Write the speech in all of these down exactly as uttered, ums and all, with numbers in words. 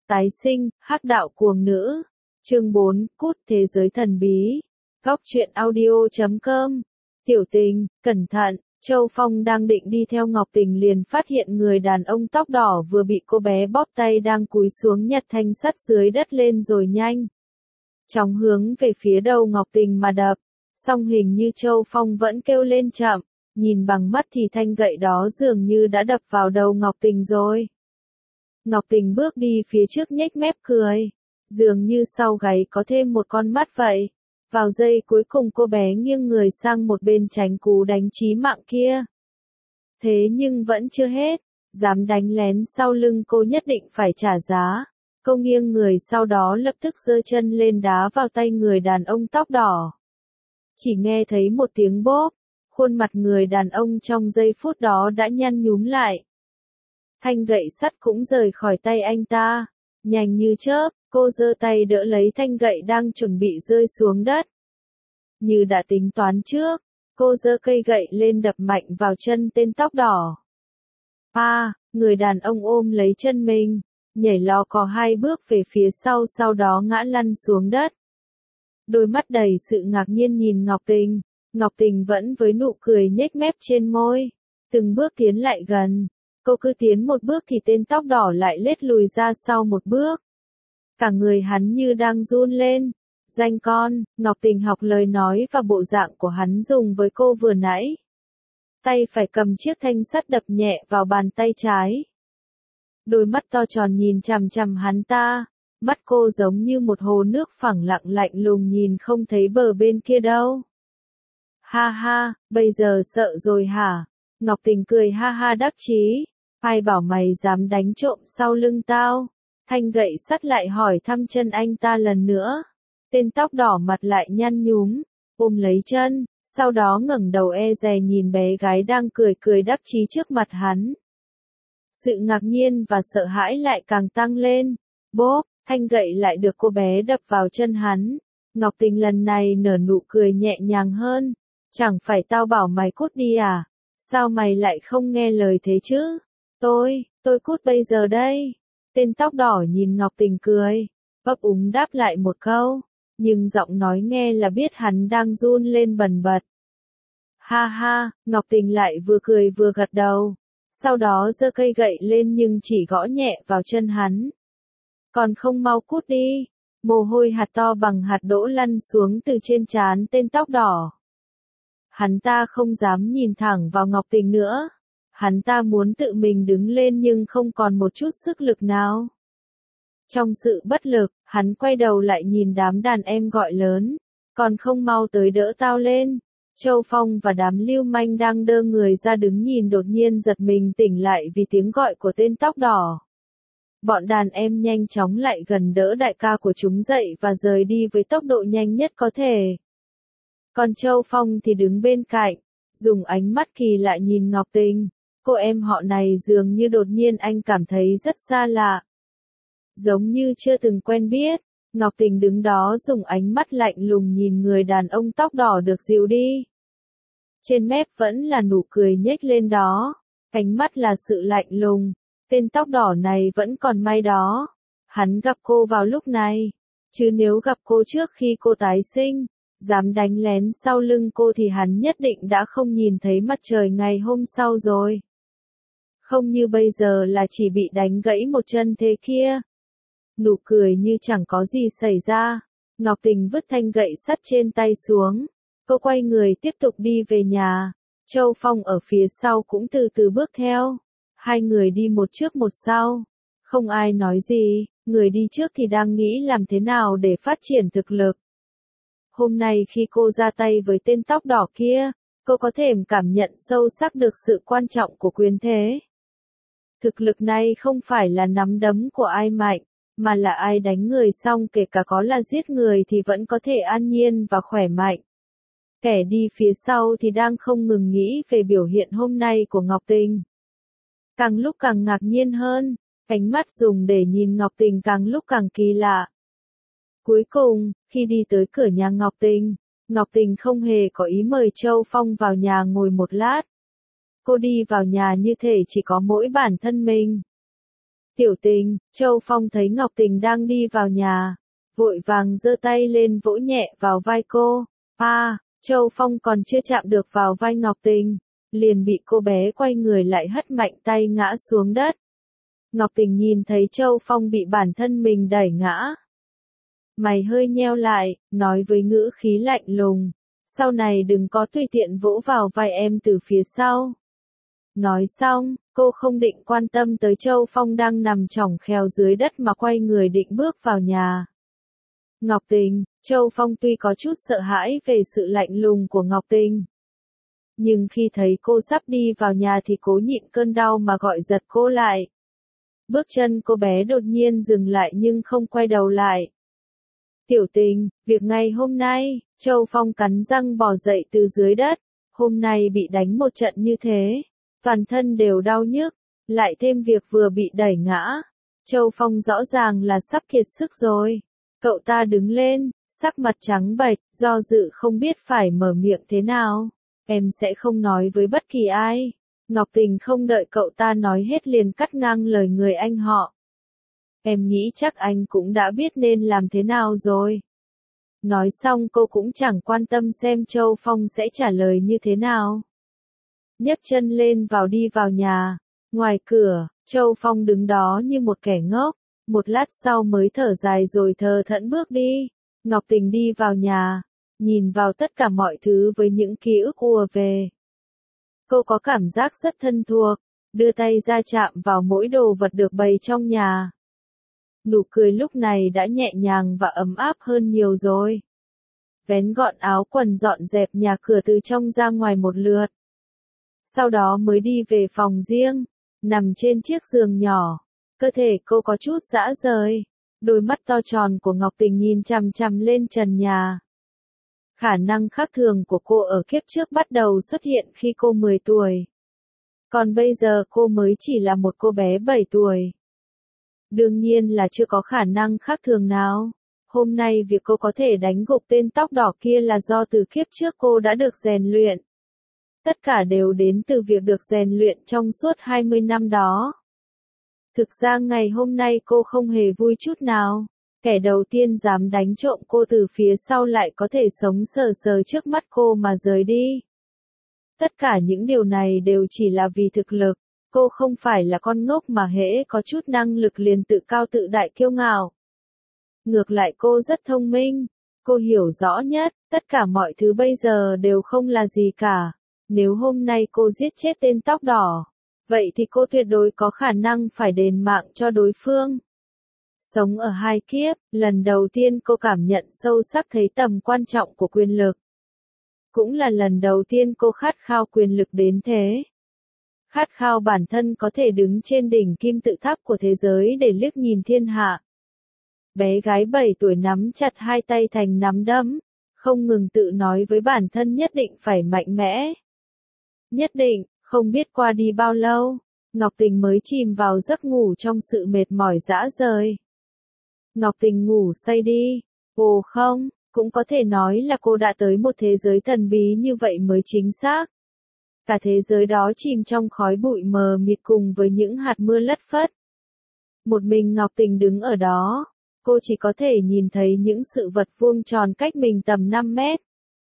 Tái sinh, hắc đạo cuồng nữ. Chương bốn, cút thế giới thần bí. Góc truyện audio chấm com. Tiểu Tình, cẩn thận, Châu Phong đang định đi theo Ngọc Tình liền phát hiện người đàn ông tóc đỏ vừa bị cô bé bóp tay đang cúi xuống nhặt thanh sắt dưới đất lên rồi nhanh chóng hướng về phía đầu Ngọc Tình mà đập. Song hình như Châu Phong vẫn kêu lên chậm, nhìn bằng mắt thì thanh gậy đó dường như đã đập vào đầu Ngọc Tình rồi. Ngọc Tình bước đi phía trước nhếch mép cười, dường như sau gáy có thêm một con mắt vậy. Vào giây cuối cùng cô bé nghiêng người sang một bên tránh cú đánh chí mạng kia. Thế nhưng vẫn chưa hết, dám đánh lén sau lưng cô nhất định phải trả giá. Cô nghiêng người sau đó lập tức giơ chân lên đá vào tay người đàn ông tóc đỏ. Chỉ nghe thấy một tiếng bốp, khuôn mặt người đàn ông trong giây phút đó đã nhăn nhúm lại. Thanh gậy sắt cũng rời khỏi tay anh ta, nhanh như chớp, cô giơ tay đỡ lấy thanh gậy đang chuẩn bị rơi xuống đất. Như đã tính toán trước, cô giơ cây gậy lên đập mạnh vào chân tên tóc đỏ. À, người đàn ông ôm lấy chân mình, nhảy lò cò hai bước về phía sau sau đó ngã lăn xuống đất. Đôi mắt đầy sự ngạc nhiên nhìn Ngọc Tình, Ngọc Tình vẫn với nụ cười nhếch mép trên môi, từng bước tiến lại gần. Cô cứ tiến một bước thì tên tóc đỏ lại lết lùi ra sau một bước. Cả người hắn như đang run lên. Danh con, Ngọc Tình học lời nói và bộ dạng của hắn dùng với cô vừa nãy. Tay phải cầm chiếc thanh sắt đập nhẹ vào bàn tay trái. Đôi mắt to tròn nhìn chằm chằm hắn ta, mắt cô giống như một hồ nước phẳng lặng lạnh lùng nhìn không thấy bờ bên kia đâu. Ha ha, bây giờ sợ rồi hả? Ngọc Tình cười ha ha đắc chí. Ai bảo mày dám đánh trộm sau lưng tao? Thanh gậy sắt lại hỏi thăm chân anh ta lần nữa. Tên tóc đỏ mặt lại nhăn nhúm, ôm lấy chân, sau đó ngẩng đầu e dè nhìn bé gái đang cười cười đắc chí trước mặt hắn. Sự ngạc nhiên và sợ hãi lại càng tăng lên. Bốp, thanh gậy lại được cô bé đập vào chân hắn. Ngọc Tình lần này nở nụ cười nhẹ nhàng hơn. Chẳng phải tao bảo mày cút đi à? Sao mày lại không nghe lời thế chứ? Tôi, tôi cút bây giờ đây. Tên tóc đỏ nhìn Ngọc Tình cười, bấp úng đáp lại một câu, nhưng giọng nói nghe là biết hắn đang run lên bần bật. Ha ha, Ngọc Tình lại vừa cười vừa gật đầu, sau đó giơ cây gậy lên nhưng chỉ gõ nhẹ vào chân hắn. Còn không mau cút đi, mồ hôi hạt to bằng hạt đỗ lăn xuống từ trên trán tên tóc đỏ. Hắn ta không dám nhìn thẳng vào Ngọc Tình nữa. Hắn ta muốn tự mình đứng lên nhưng không còn một chút sức lực nào. Trong sự bất lực, hắn quay đầu lại nhìn đám đàn em gọi lớn. Còn không mau tới đỡ tao lên. Châu Phong và đám lưu manh đang đơ người ra đứng nhìn đột nhiên giật mình tỉnh lại vì tiếng gọi của tên tóc đỏ. Bọn đàn em nhanh chóng lại gần đỡ đại ca của chúng dậy và rời đi với tốc độ nhanh nhất có thể. Còn Châu Phong thì đứng bên cạnh, dùng ánh mắt kỳ lạ nhìn Ngọc Tình. Cô em họ này dường như đột nhiên anh cảm thấy rất xa lạ. Giống như chưa từng quen biết, Ngọc Tình đứng đó dùng ánh mắt lạnh lùng nhìn người đàn ông tóc đỏ được dìu đi. Trên mép vẫn là nụ cười nhếch lên đó, ánh mắt là sự lạnh lùng, tên tóc đỏ này vẫn còn may đó. Hắn gặp cô vào lúc này, chứ nếu gặp cô trước khi cô tái sinh, dám đánh lén sau lưng cô thì hắn nhất định đã không nhìn thấy mặt trời ngày hôm sau rồi. Không như bây giờ là chỉ bị đánh gãy một chân thế kia. Nụ cười như chẳng có gì xảy ra. Ngọc Tình vứt thanh gậy sắt trên tay xuống. Cô quay người tiếp tục đi về nhà. Châu Phong ở phía sau cũng từ từ bước theo. Hai người đi một trước một sau. Không ai nói gì, người đi trước thì đang nghĩ làm thế nào để phát triển thực lực. Hôm nay khi cô ra tay với tên tóc đỏ kia, cô có thể cảm nhận sâu sắc được sự quan trọng của quyền thế. Thực lực này không phải là nắm đấm của ai mạnh, mà là ai đánh người xong kể cả có là giết người thì vẫn có thể an nhiên và khỏe mạnh. Kẻ đi phía sau thì đang không ngừng nghĩ về biểu hiện hôm nay của Ngọc Tình. Càng lúc càng ngạc nhiên hơn, ánh mắt dùng để nhìn Ngọc Tình càng lúc càng kỳ lạ. Cuối cùng, khi đi tới cửa nhà Ngọc Tình, Ngọc Tình không hề có ý mời Châu Phong vào nhà ngồi một lát. Cô đi vào nhà như thể chỉ có mỗi bản thân mình. Tiểu Tình, Châu Phong thấy Ngọc Tình đang đi vào nhà, vội vàng giơ tay lên vỗ nhẹ vào vai cô. À, Châu Phong còn chưa chạm được vào vai Ngọc Tình, liền bị cô bé quay người lại hất mạnh tay ngã xuống đất. Ngọc Tình nhìn thấy Châu Phong bị bản thân mình đẩy ngã. Mày hơi nheo lại, nói với ngữ khí lạnh lùng. Sau này đừng có tùy tiện vỗ vào vai em từ phía sau. Nói xong, cô không định quan tâm tới Châu Phong đang nằm chỏng khèo dưới đất mà quay người định bước vào nhà. Ngọc Tình, Châu Phong tuy có chút sợ hãi về sự lạnh lùng của Ngọc Tình. Nhưng khi thấy cô sắp đi vào nhà thì cố nhịn cơn đau mà gọi giật cô lại. Bước chân cô bé đột nhiên dừng lại nhưng không quay đầu lại. Tiểu Tình, việc ngày hôm nay, Châu Phong cắn răng bò dậy từ dưới đất. Hôm nay bị đánh một trận như thế, toàn thân đều đau nhức, lại thêm việc vừa bị đẩy ngã. Châu Phong rõ ràng là sắp kiệt sức rồi. Cậu ta đứng lên, sắc mặt trắng bệch, do dự không biết phải mở miệng thế nào. Em sẽ không nói với bất kỳ ai. Ngọc Tình không đợi cậu ta nói hết liền cắt ngang lời người anh họ. Em nghĩ chắc anh cũng đã biết nên làm thế nào rồi. Nói xong cô cũng chẳng quan tâm xem Châu Phong sẽ trả lời như thế nào. Nhấc chân lên vào đi vào nhà. Ngoài cửa, Châu Phong đứng đó như một kẻ ngốc. Một lát sau mới thở dài rồi thờ thẫn bước đi. Ngọc Tình đi vào nhà, nhìn vào tất cả mọi thứ với những ký ức ùa về. Cô có cảm giác rất thân thuộc, đưa tay ra chạm vào mỗi đồ vật được bày trong nhà. Nụ cười lúc này đã nhẹ nhàng và ấm áp hơn nhiều rồi. Vén gọn áo quần dọn dẹp nhà cửa từ trong ra ngoài một lượt. Sau đó mới đi về phòng riêng, nằm trên chiếc giường nhỏ. Cơ thể cô có chút rã rời. Đôi mắt to tròn của Ngọc Tình nhìn chằm chằm lên trần nhà. Khả năng khác thường của cô ở kiếp trước bắt đầu xuất hiện khi cô mười tuổi. Còn bây giờ cô mới chỉ là một cô bé bảy tuổi. Đương nhiên là chưa có khả năng khác thường nào. Hôm nay việc cô có thể đánh gục tên tóc đỏ kia là do từ kiếp trước cô đã được rèn luyện. Tất cả đều đến từ việc được rèn luyện trong suốt hai mươi năm đó. Thực ra ngày hôm nay cô không hề vui chút nào. Kẻ đầu tiên dám đánh trộm cô từ phía sau lại có thể sống sờ sờ trước mắt cô mà rời đi. Tất cả những điều này đều chỉ là vì thực lực. Cô không phải là con ngốc mà hễ có chút năng lực liền tự cao tự đại kiêu ngạo. Ngược lại cô rất thông minh. Cô hiểu rõ nhất, tất cả mọi thứ bây giờ đều không là gì cả. Nếu hôm nay cô giết chết tên tóc đỏ, vậy thì cô tuyệt đối có khả năng phải đền mạng cho đối phương. Sống ở hai kiếp, lần đầu tiên cô cảm nhận sâu sắc thấy tầm quan trọng của quyền lực. Cũng là lần đầu tiên cô khát khao quyền lực đến thế. Khát khao bản thân có thể đứng trên đỉnh kim tự tháp của thế giới để liếc nhìn thiên hạ. Bé gái bảy tuổi nắm chặt hai tay thành nắm đấm, không ngừng tự nói với bản thân nhất định phải mạnh mẽ. Nhất định, không biết qua đi bao lâu, Ngọc Tình mới chìm vào giấc ngủ trong sự mệt mỏi rã rời. Ngọc Tình ngủ say đi. Ồ không, cũng có thể nói là cô đã tới một thế giới thần bí như vậy mới chính xác. Cả thế giới đó chìm trong khói bụi mờ mịt cùng với những hạt mưa lất phất. Một mình Ngọc Tình đứng ở đó, cô chỉ có thể nhìn thấy những sự vật vuông tròn cách mình tầm năm mét.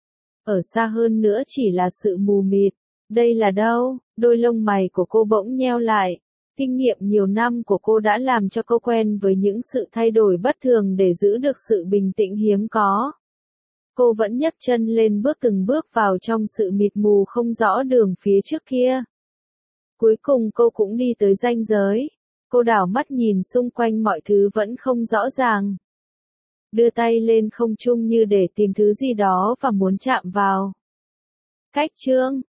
Ở xa hơn nữa chỉ là sự mù mịt. Đây là đâu? Đôi lông mày của cô bỗng nheo lại. Kinh nghiệm nhiều năm của cô đã làm cho cô quen với những sự thay đổi bất thường để giữ được sự bình tĩnh hiếm có. Cô vẫn nhấc chân lên bước từng bước vào trong sự mịt mù không rõ đường phía trước kia. Cuối cùng cô cũng đi tới ranh giới. Cô đảo mắt nhìn xung quanh mọi thứ vẫn không rõ ràng. Đưa tay lên không trung như để tìm thứ gì đó và muốn chạm vào. Cách chương